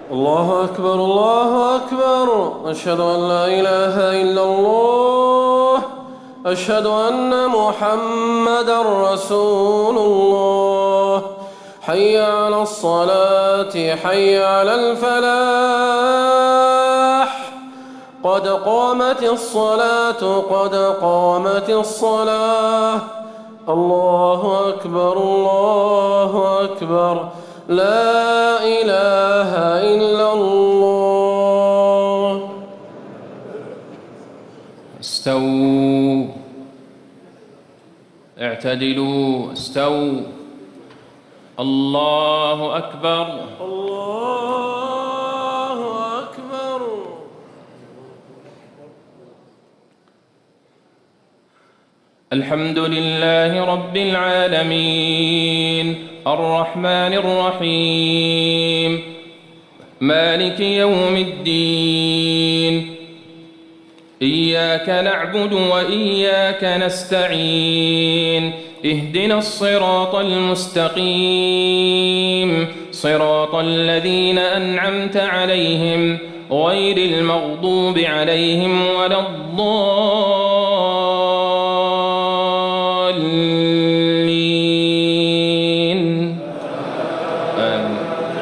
الله أكبر الله أكبر. أشهد أن لا إله إلا الله. أشهد أن محمدًا رسول الله. حي على الصلاة حي على الفلاح. قد قامت الصلاة قد قامت الصلاة. الله أكبر الله أكبر. لا إله إلا الله. استووا، اعتدلوا، استووا. الله أكبر الله أكبر. الحمد لله رب العالمين الرحمن الرحيم مالك يوم الدين. إياك نعبد وإياك نستعين. اهدنا الصراط المستقيم صراط الذين أنعمت عليهم غير المغضوب عليهم ولا الضالين. آمين.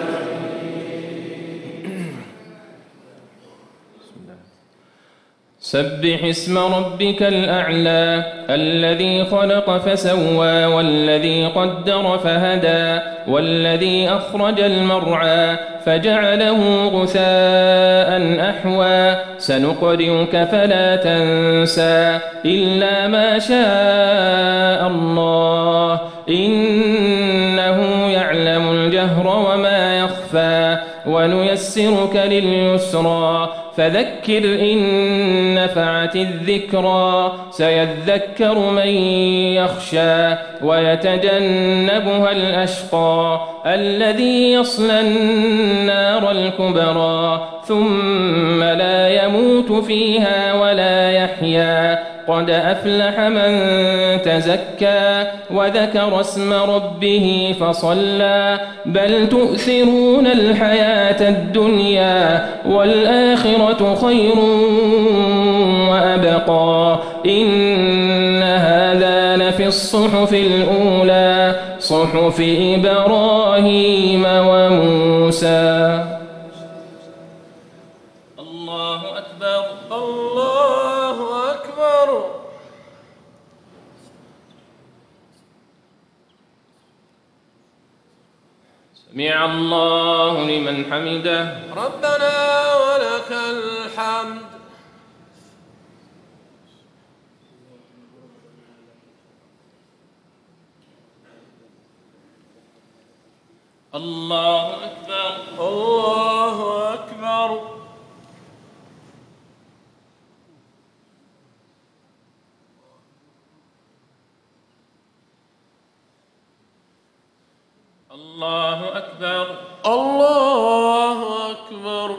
سبح اسم ربك الأعلى الذي خلق فسوى والذي قدر فهدى والذي أخرج المرعى فجعله غثاء أحوى. سنقرئك فلا تنسى إلا ما شاء الله إنه يعلم الجهر وما يخفى. ونيسرك لليسرى فذكر إن نفعت الذكرى. سيذكر من يخشى ويتجنبها الأشقى الذي يصلى النار الكبرى ثم لا يموت فيها ولا يحيا. قد أفلح من تزكى وذكر اسم ربه فصلى. بل تؤثرون الحياة الدنيا والآخرة خير وأبقى. إن هذا لفي الصحف الأولى صحف إبراهيم وموسى. الله أكبر الله أكبر. سمع الله لمن حمده. ربنا ولك الحمد. الله أكبر الله أكبر. الله أكبر الله أكبر.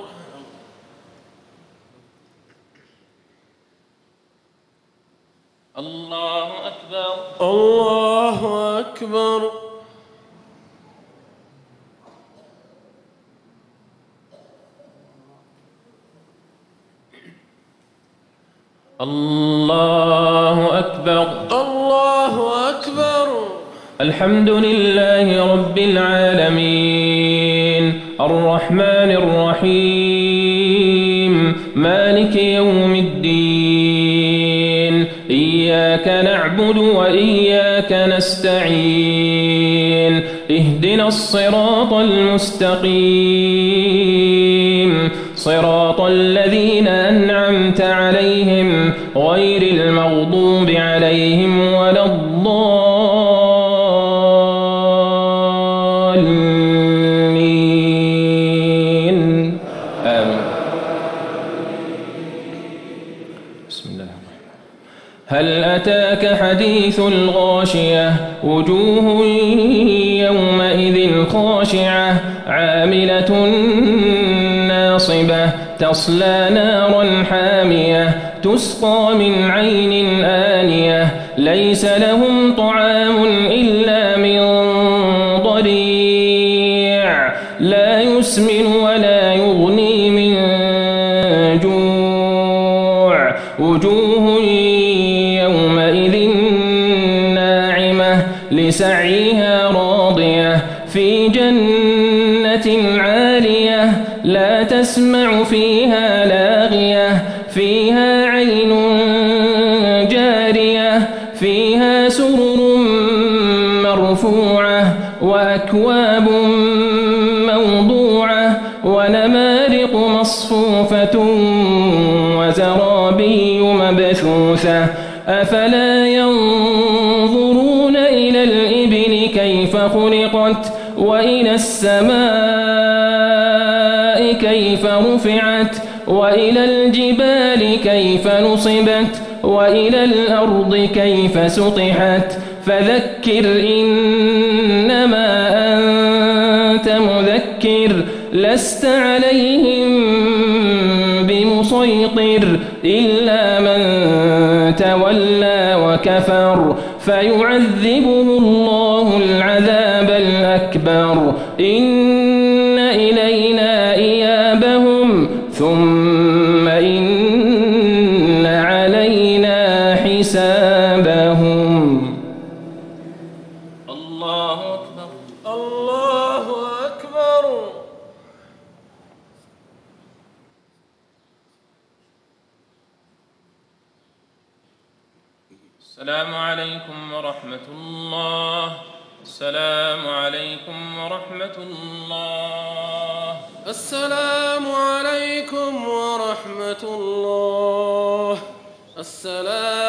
الله أكبر الله أكبر. الله أكبر الله أكبر. الحمد لله رب العالمين الرحمن الرحيم مالك يوم الدين. إياك نعبد وإياك نستعين. اهدنا الصراط المستقيم صراط الذين أنعمت عليهم غير المغضوب عليهم ولا الضالين. آمين. بسم الله الرحمن الرحيم. هل أتاك حديث الغاشية وجوه يومئذ خاشعة عاملة ناصبة تصلى نارا حامية تسقى من عين آنية ليس لهم طعام إلا من ضريع لا يسمن ولا يغني من جوع وجوه يومئذ ناعمة لسعيها راضية في جنة عالية لا تسمع فيها لاغية فيها عين جارية فيها سرر مرفوعة وأكواب موضوعة ونمارق مصفوفة وزرابي مبثوثة أفلا ينظرون إلى الإبل كيف خلقت وإلى السماء كيف رفعت وإلى الجبال كيف نصبت وإلى الأرض كيف سطحت فذكر إنما أنت مذكر لست عليهم بمسيطر إلا من تولى وكفر فيعذبه الله العذاب الأكبر إن إلينا إيابهم ثم إن علينا حسابهم. الله أكبر الله أكبر. السلام عليكم ورحمة الله. السلام عليكم ورحمة الله. السلام عليكم ورحمة الله. السلام